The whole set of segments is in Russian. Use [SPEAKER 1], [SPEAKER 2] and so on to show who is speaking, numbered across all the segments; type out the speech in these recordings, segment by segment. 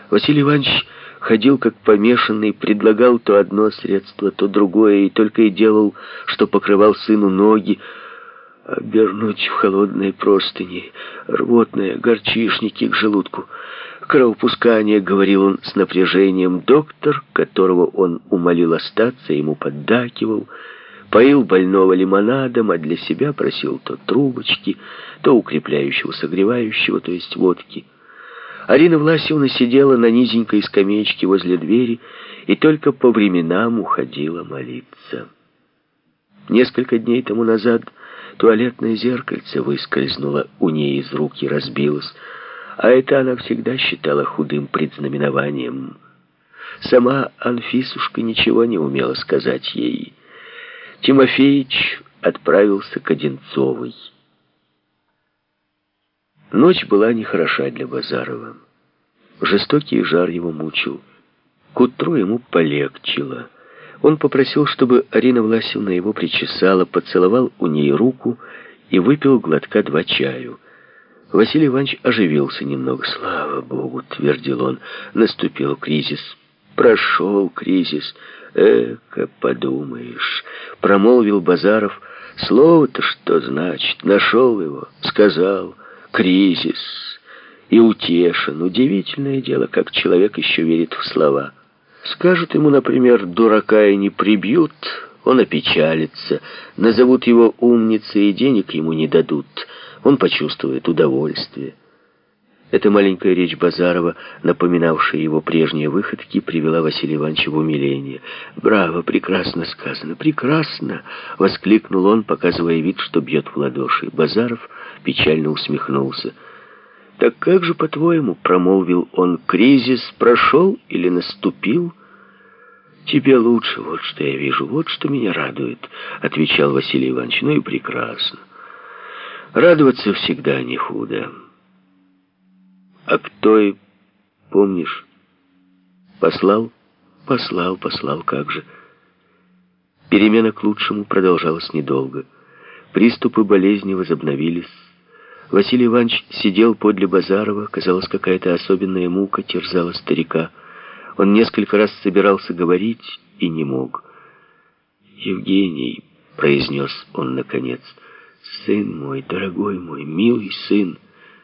[SPEAKER 1] Василий Иванович ходил как помешанный, предлагал то одно средство, то другое, и только и делал, что покрывал сыну ноги. Обернуть в холодные простыни, рвотные, горчишники к желудку, кровопускание, говорил он с напряжением. Доктор, которого он умолил остаться, ему поддакивал, поил больного лимонадом, а для себя просил то трубочки, то укрепляющего, согревающего, то есть водки. Арина Власьевна сидела на низенькой скамеечке возле двери и только по временам уходила молиться. Несколько дней тому назад туалетное зеркальце выскользнуло у ней из рук и разбилось, а это она всегда считала худым предзнаменованием. Сама Анфисушка ничего не умела сказать ей. Тимофеич отправился к Одинцовой. Ночь была нехороша для Базарова. Жестокий жар его мучил. К утру ему полегчало. Он попросил, чтобы Арина Власьевна его причесала, поцеловал у ней руку и выпил глотка 2 чаю. Василий Иванович оживился немного. «Слава Богу», — твердил он, — «наступил кризис. Прошел кризис. Эка, подумаешь», — промолвил Базаров. «Слово-то что значит? Нашел его, сказал. Кризис. И утешен. Удивительное дело, как человек еще верит в слова. Скажут ему, например, дурака и не прибьют, он опечалится. Назовут его умницей и денег ему не дадут. Он почувствует удовольствие». Эта маленькая речь Базарова, напоминавшая его прежние выходки, привела Василия Ивановича в умиление. «Браво, прекрасно сказано, прекрасно!» — воскликнул он, показывая вид, что бьет в ладоши. Базаров печально усмехнулся. «Так как же, по-твоему, — промолвил он, — кризис прошел или наступил?» «Тебе лучше, вот что я вижу, вот что меня радует», — отвечал Василий Иванович. «Ну и прекрасно. Радоваться всегда не худо. А кто и, помнишь, послал? Послал, как же». Перемена к лучшему продолжалась недолго. Приступы болезни возобновились. Василий Иванович сидел подле Базарова. Казалось, какая-то особенная мука терзала старика. Он несколько раз собирался говорить и не мог. «Евгений», — произнес он наконец, — «сын мой, дорогой мой, милый сын».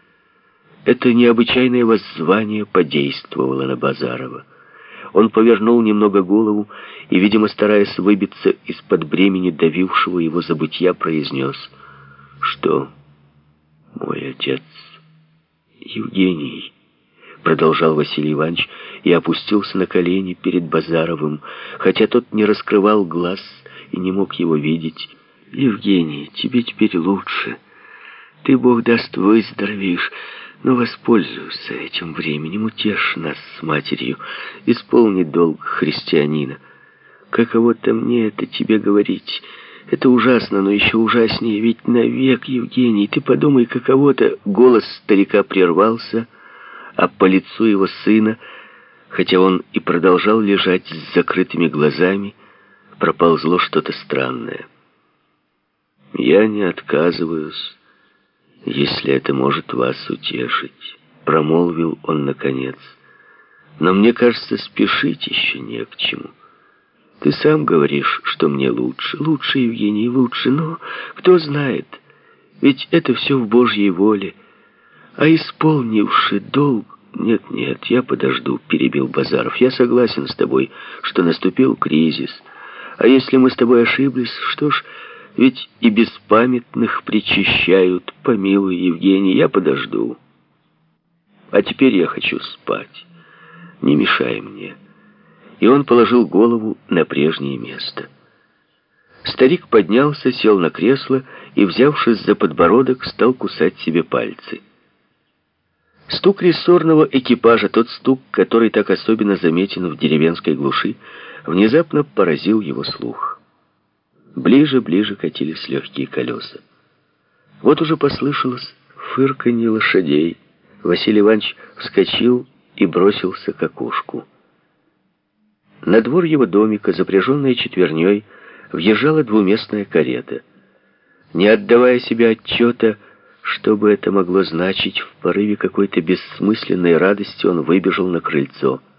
[SPEAKER 1] Это необычайное воззвание подействовало на Базарова. Он повернул немного голову и, видимо, стараясь выбиться из-под бремени давившего его забытья, произнес: «Что, мой отец?» «Евгений», — продолжал Василий Иванович и опустился на колени перед Базаровым, хотя тот не раскрывал глаз и не мог его видеть. «Евгений, тебе теперь лучше. Ты, Бог даст, выздоровеешь. Но воспользуйся этим временем, утешь нас с матерью, исполни долг христианина. Каково-то мне это тебе говорить. Это ужасно, но еще ужаснее, ведь навек, Евгений. Ты подумай, каково-то...» Голос старика прервался, а по лицу его сына, хотя он и продолжал лежать с закрытыми глазами, проползло что-то странное. «Я не отказываюсь, если это может вас утешить», — промолвил он наконец. «Но мне кажется, спешить еще не к чему. Ты сам говоришь, что мне лучше. Лучше, Евгений, лучше. Но кто знает, ведь это все в Божьей воле. А исполнивши долг...» «Нет, я подожду», — перебил Базаров. «Я согласен с тобой, что наступил кризис. А если мы с тобой ошиблись, что ж... Ведь и беспамятных причащают. Помилуй, Евгений, я подожду. А теперь я хочу спать. Не мешай мне». И он положил голову на прежнее место. Старик поднялся, сел на кресло и, взявшись за подбородок, стал кусать себе пальцы. Стук рессорного экипажа, тот стук, который так особенно заметен в деревенской глуши, внезапно поразил его слух. Ближе катились легкие колеса. Вот уже послышалось фырканье лошадей. Василий Иванович вскочил и бросился к окошку. На двор его домика, запряженная четверней, въезжала двуместная карета. Не отдавая себе отчета, Что бы это могло значить, в порыве какой-то бессмысленной радости он выбежал на крыльцо.